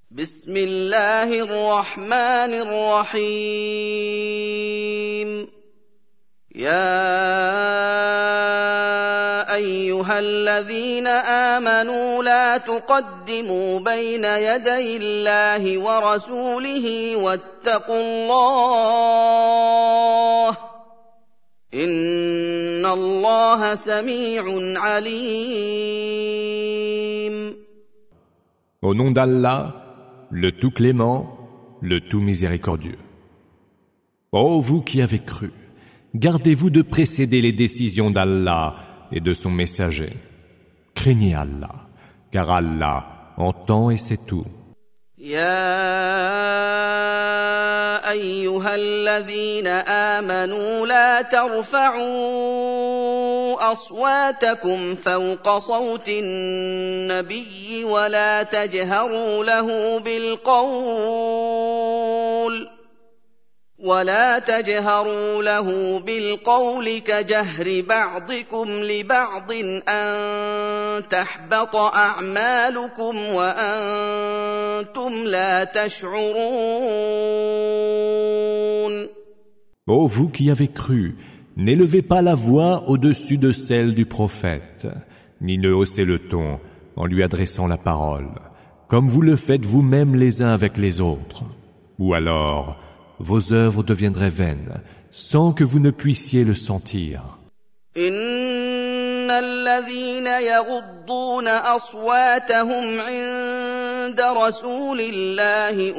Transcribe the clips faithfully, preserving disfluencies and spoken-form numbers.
بسم الله الرحمن الرحيم يا أيها الذين آمنوا لا تقدموا بين يدي الله ورسوله واتقوا الله إن الله سميع عليم. Au nom d'Allah, le tout clément, le tout miséricordieux. Ô vous qui avez cru, gardez-vous de précéder les décisions d'Allah et de son messager. Craignez Allah, car Allah entend et sait tout. يا أيها الذين آمنوا لا ترفعوا أصواتكم فوق صوت النبي ولا تجهروا له بالقول ولا تجهروا له بالقول كجهر بعضكم لبعض أن تحبط أعمالكم وأنتم لا تشعرون. Ô vous qui avez cru, n'élevez pas la voix au-dessus de celle du prophète, ni ne haussez le ton en lui adressant la parole, comme vous le faites vous-même les uns avec les autres. Ou alors, vos œuvres deviendraient vaines, sans que vous ne puissiez le sentir. إن الذين يغضون أصواتهم عند رسول الله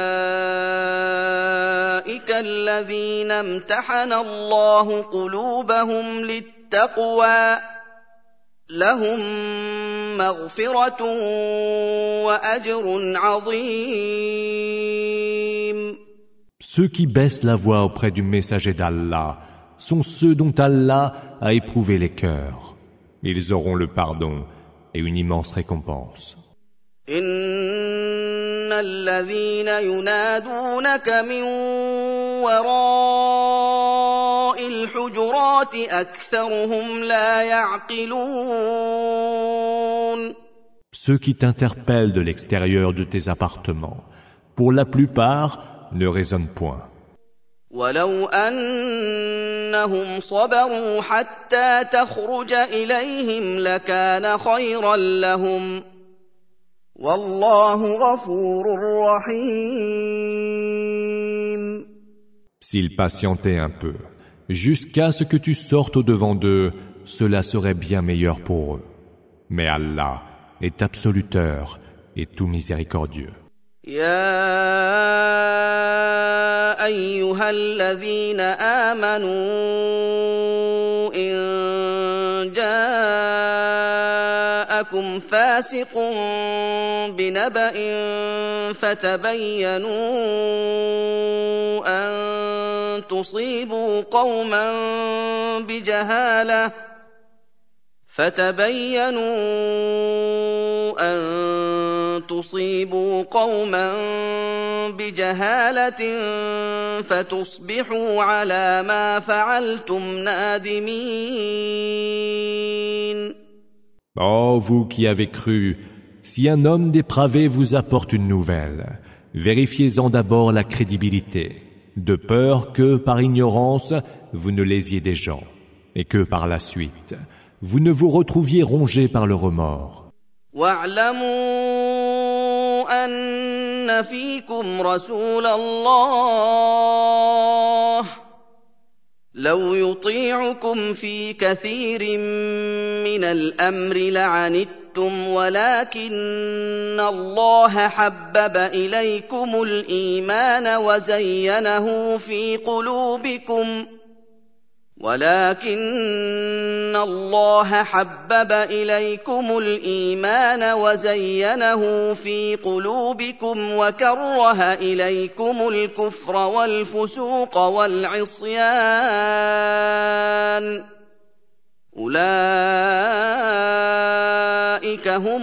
أولئك الذين امتحن الله قلوبهم للتقوى لهم مغفرة وأجر عظيم. Ceux qui baissent la voix auprès du messager d'Allah sont ceux dont Allah a éprouvé les cœurs. Ils auront le pardon et une immense récompense. إن الذين ينادونك من وراء الحجرات أكثرهم لا يعقلون. Ceux qui t'interpellent de l'extérieur de tes appartements, pour la plupart, ne raisonnent point. ولو أنهم صبروا حتى تخرج إليهم لكان خيرا لهم والله غفور رحيم. S'ils patientaient un peu, jusqu'à ce que tu sortes au-devant d'eux, cela serait bien meilleur pour eux. Mais Allah est absoluteur et tout miséricordieux. يا أيها الذين آمنوا إن جاءكم فاسق بنبأ فتبينوا أن تصيبوا قوما بجهالة فتبينوا أن تصيبوا قوما بجهالة فتصبحوا على ما فعلتم نادمين. Ô vous qui avez cru, si un homme dépravé vous apporte une nouvelle, vérifiez-en d'abord la crédibilité, de peur que, par ignorance, vous ne lésiez des gens, et que, par la suite, vous ne vous retrouviez rongé par le remords. وَاعْلَمُوا أَنَّ فِيكُمْ رَسُولَ اللَّهِ لَوْ يُطِيعُكُمْ فِي كَثِيرٍ مِّنَ الْأَمْرِ لَعَنِتُّمْ وَلَكِنَّ اللَّهَ حَبَّبَ إِلَيْكُمُ الْإِيمَانَ وَزَيَّنَهُ فِي قُلُوبِكُمْ ولكن الله حبب إليكم الإيمان وزينه في قلوبكم وكره إليكم الكفر والفسوق والعصيان أولئك هم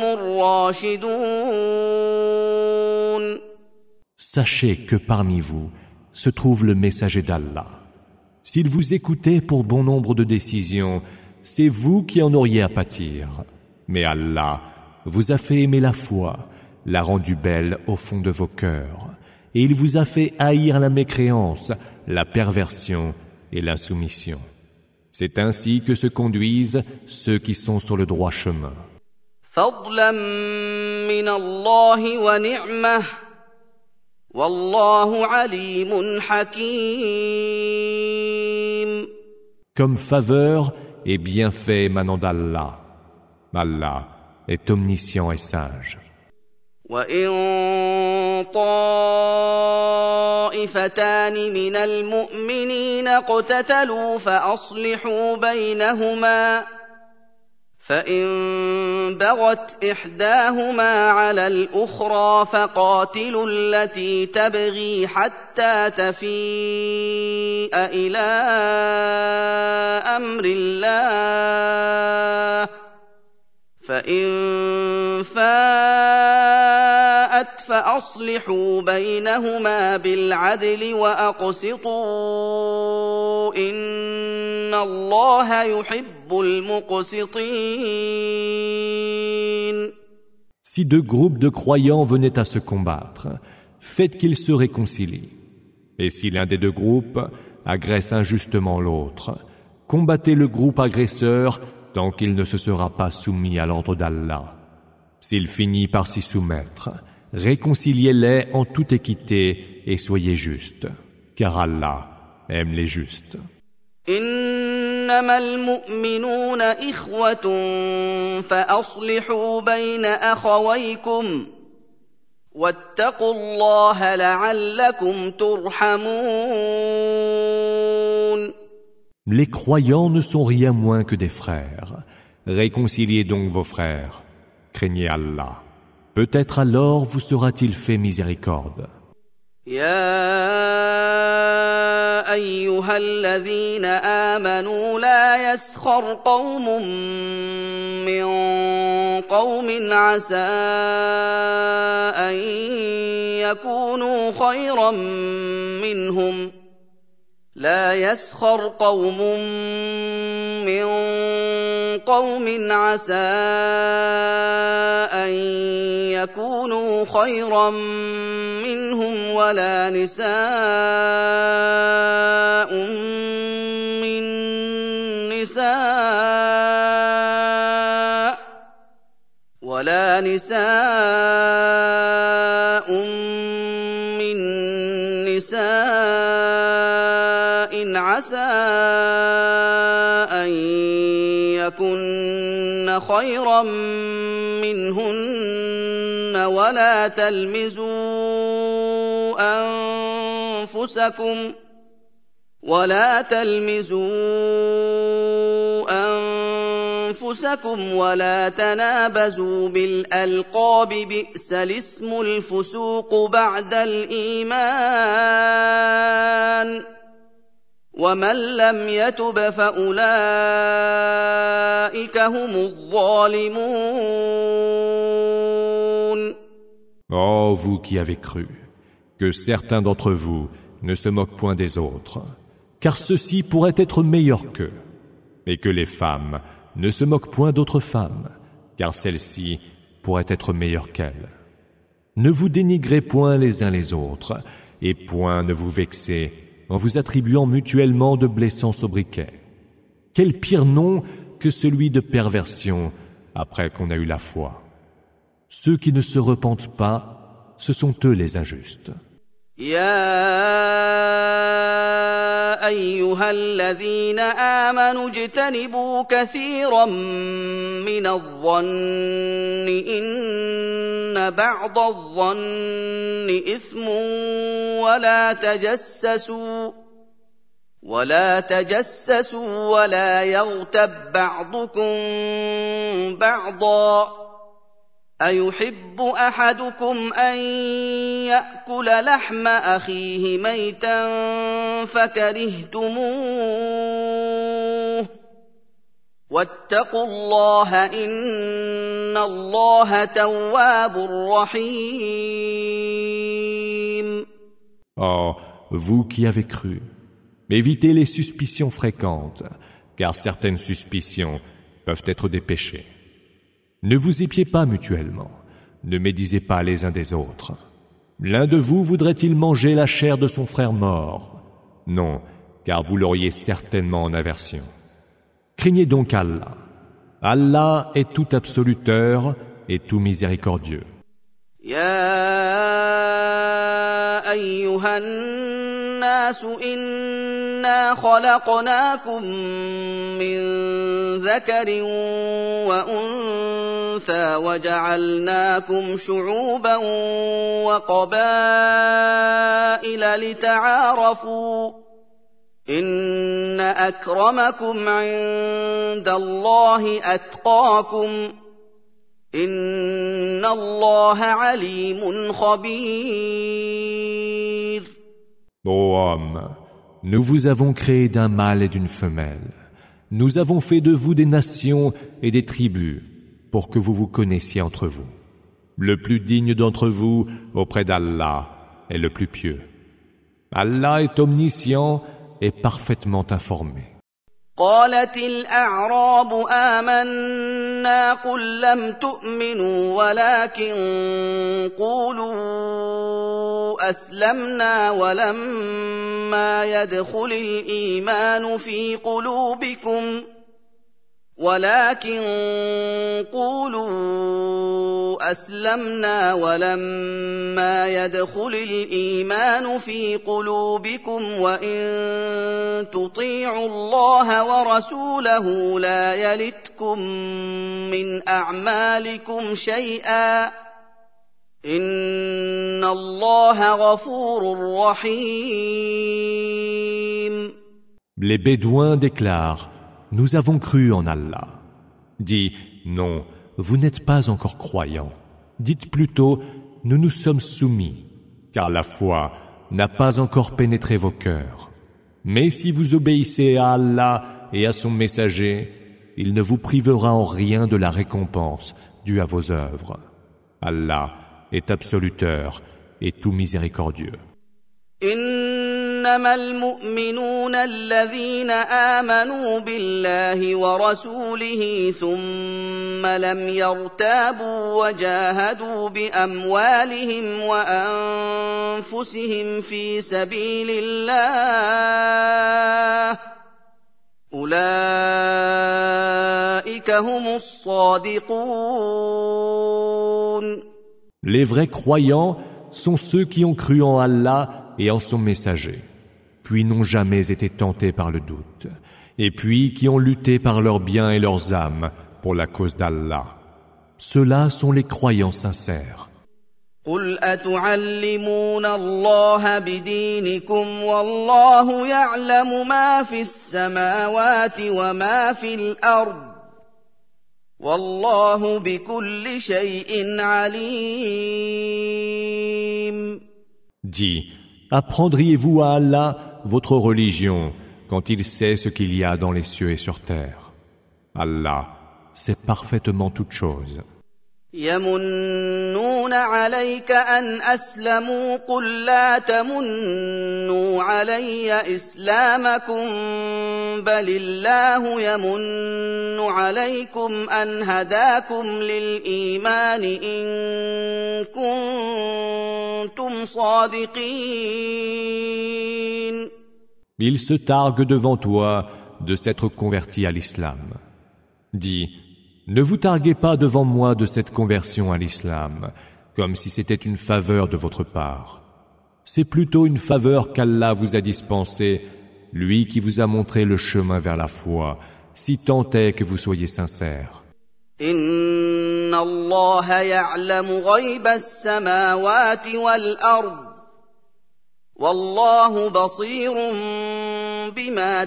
الراشدون. Sachez que parmi vous se trouve le messager d'Allah. S'il vous écoutait pour bon nombre de décisions, c'est vous qui en auriez à pâtir. Mais Allah vous a fait aimer la foi, l'a rendue belle au fond de vos cœurs, et il vous a fait haïr la mécréance, la perversion et l'insoumission. C'est ainsi que se conduisent ceux qui sont sur le droit chemin. فضلا من الله ونعمة والله عليم حكيم. Comme faveur et bienfait émanant d'Allah. Allah est omniscient et sage. وَإِن طَائِفَتَانِ مِنَ الْمُؤْمِنِينَ اقْتَتَلُوا فَأَصْلِحُوا بَيْنَهُمَا فَإِن بَغَتْ إِحْدَاهُمَا عَلَى الْأُخْرَى فَقَاتِلُوا الَّتِي تَبْغِي حَتَّى تَفِيءَ إِلَىٰ أَمْرِ اللَّهِ فَإِن فَاءَتْ فَأَصْلِحُوا بَيْنَهُمَا بِالْعَدْلِ وَأَقْسِطُوا إِنَّ اللَّهَ يُحِبُّ الْمُقْسِطِينَ. Si deux groupes de croyants venaient à se combattre, faites qu'ils se réconcilient. Et si l'un des deux groupes agresse injustement l'autre, combattez le groupe agresseur tant qu'il ne se sera pas soumis à l'ordre d'Allah. S'il finit par s'y soumettre, réconciliez-les en toute équité et soyez justes, car Allah aime les justes. إنما المؤمنون إخوة فأصلحوا بين أخويكم واتقوا الله لعلكم ترحمون. Les croyants ne sont rien moins que des frères. Réconciliez donc vos frères. Craignez Allah. Peut-être alors vous sera-t-il fait miséricorde. يا أيها الذين آمنوا لا يسخر قوم من قوم عسى أن يكونوا خيرا منهم لا يسخر قوم من قوم عسى أن يكونوا خيرا منهم ولا نساء من نساء ولا نساء من نساء عسى أن يكن خيرا منهن ولا تلمزوا أنفسكم ولا تلمزوا أنفسكم ولا تنابزوا بالألقاب بئس الاسم الفسوق بعد الإيمان ومن لم يتب فأولئك هم الظالمون. Ô vous qui avez cru, que certains d'entre vous ne se moquent point des autres, car ceux-ci pourraient être meilleurs qu'eux, et que les femmes ne se moquent point d'autres femmes, car celles-ci pourraient être meilleures qu'elles. Ne vous dénigrez point les uns les autres, et point ne vous vexez en vous attribuant mutuellement de blessants sobriquets. Quel pire nom que celui de perversion après qu'on a eu la foi. Ceux qui ne se repentent pas, ce sont eux les injustes. يا أيها الذين آمنوا اجتنبوا كثيرا من الظن إن بعض الظن إثم ولا تجسسوا ولا تجسسوا ولا يغتب بعضكم بعضا أيحب أحدكم أن يأكل لحم أخيه ميتا فكرهتموه واتقوا الله إن الله تواب رحيم. Oh, vous qui avez cru, évitez les suspicions fréquentes, car certaines suspicions peuvent être des péchés. Ne vous épiez pas mutuellement. ne médisez pas les uns des autres. L'un de vous voudrait-il manger la chair de son frère mort? Non, car vous l'auriez certainement en aversion. Craignez donc Allah. Allah est tout absoluteur et tout miséricordieux. يا أيها الناس إنا خلقناكم من ذكر وأنثى وجعلناكم شعوبا وقبائل لتعارفوا إن أكرمكم عند الله أتقاكم إن الله عليم خبير. Ô homme, nous vous avons créé d'un mâle et d'une femelle. Nous avons fait de vous des nations et des tribus pour que vous vous connaissiez entre vous. Le plus digne d'entre vous auprès d'Allah est le plus pieux. Allah est omniscient et parfaitement informé. قالت الأعراب آمنا قل لم تؤمنوا ولكن قولوا أسلمنا ولما يدخل الإيمان في قلوبكم ولكن قولوا أسلمنا ولما يدخل الإيمان في قلوبكم وإن تطيعوا الله ورسوله لا يلتكم من أعمالكم شيئا إن الله غفور رحيم. Les Bédouins déclarent: Nous avons cru en Allah. Dis, non, vous n'êtes pas encore croyants. Dites plutôt, nous nous sommes soumis, car la foi n'a pas encore pénétré vos cœurs. Mais si vous obéissez à Allah et à son messager, il ne vous privera en rien de la récompense due à vos œuvres. Allah est absoluteur et tout miséricordieux. إنما المؤمنون الذين آمنوا بالله ورسوله ثم لم يرتابوا وجاهدوا بأموالهم وأنفسهم في سبيل الله أولئك هم الصادقون. Les vrais croyants sont ceux qui ont cru en Allah et en son messager, puis n'ont jamais été tentés par le doute, et puis qui ont lutté par leurs biens et leurs âmes pour la cause d'Allah. Ceux-là sont les croyants sincères. قل أتعلمون الله بدينكم والله يعلم ما في السماوات وما في الأرض والله بكل شيء عليم. Dis, apprendriez-vous à Allah votre religion quand il sait ce qu'il y a dans les cieux et sur terre? Allah sait parfaitement toutes choses. يمنون عليك أن أسلموا قل لا تمنوا علي إسلامكم بل الله يمن عليكم أن هداكم للإيمان إن كنتم صادقين. Ils se targuent devant toi de s'être convertis à l'islam. Dis, ne vous targuez pas devant moi de cette conversion à l'islam, comme si c'était une faveur de votre part. C'est plutôt une faveur qu'Allah vous a dispensée, lui qui vous a montré le chemin vers la foi, si tant est que vous soyez sincères. إن الله يعلم غيب السماوات والأرض والله بصير بما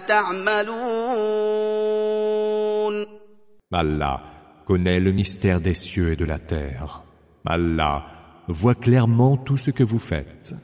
تعملون. Allah connaît le mystère des cieux et de la terre. Allah voit clairement tout ce que vous faites.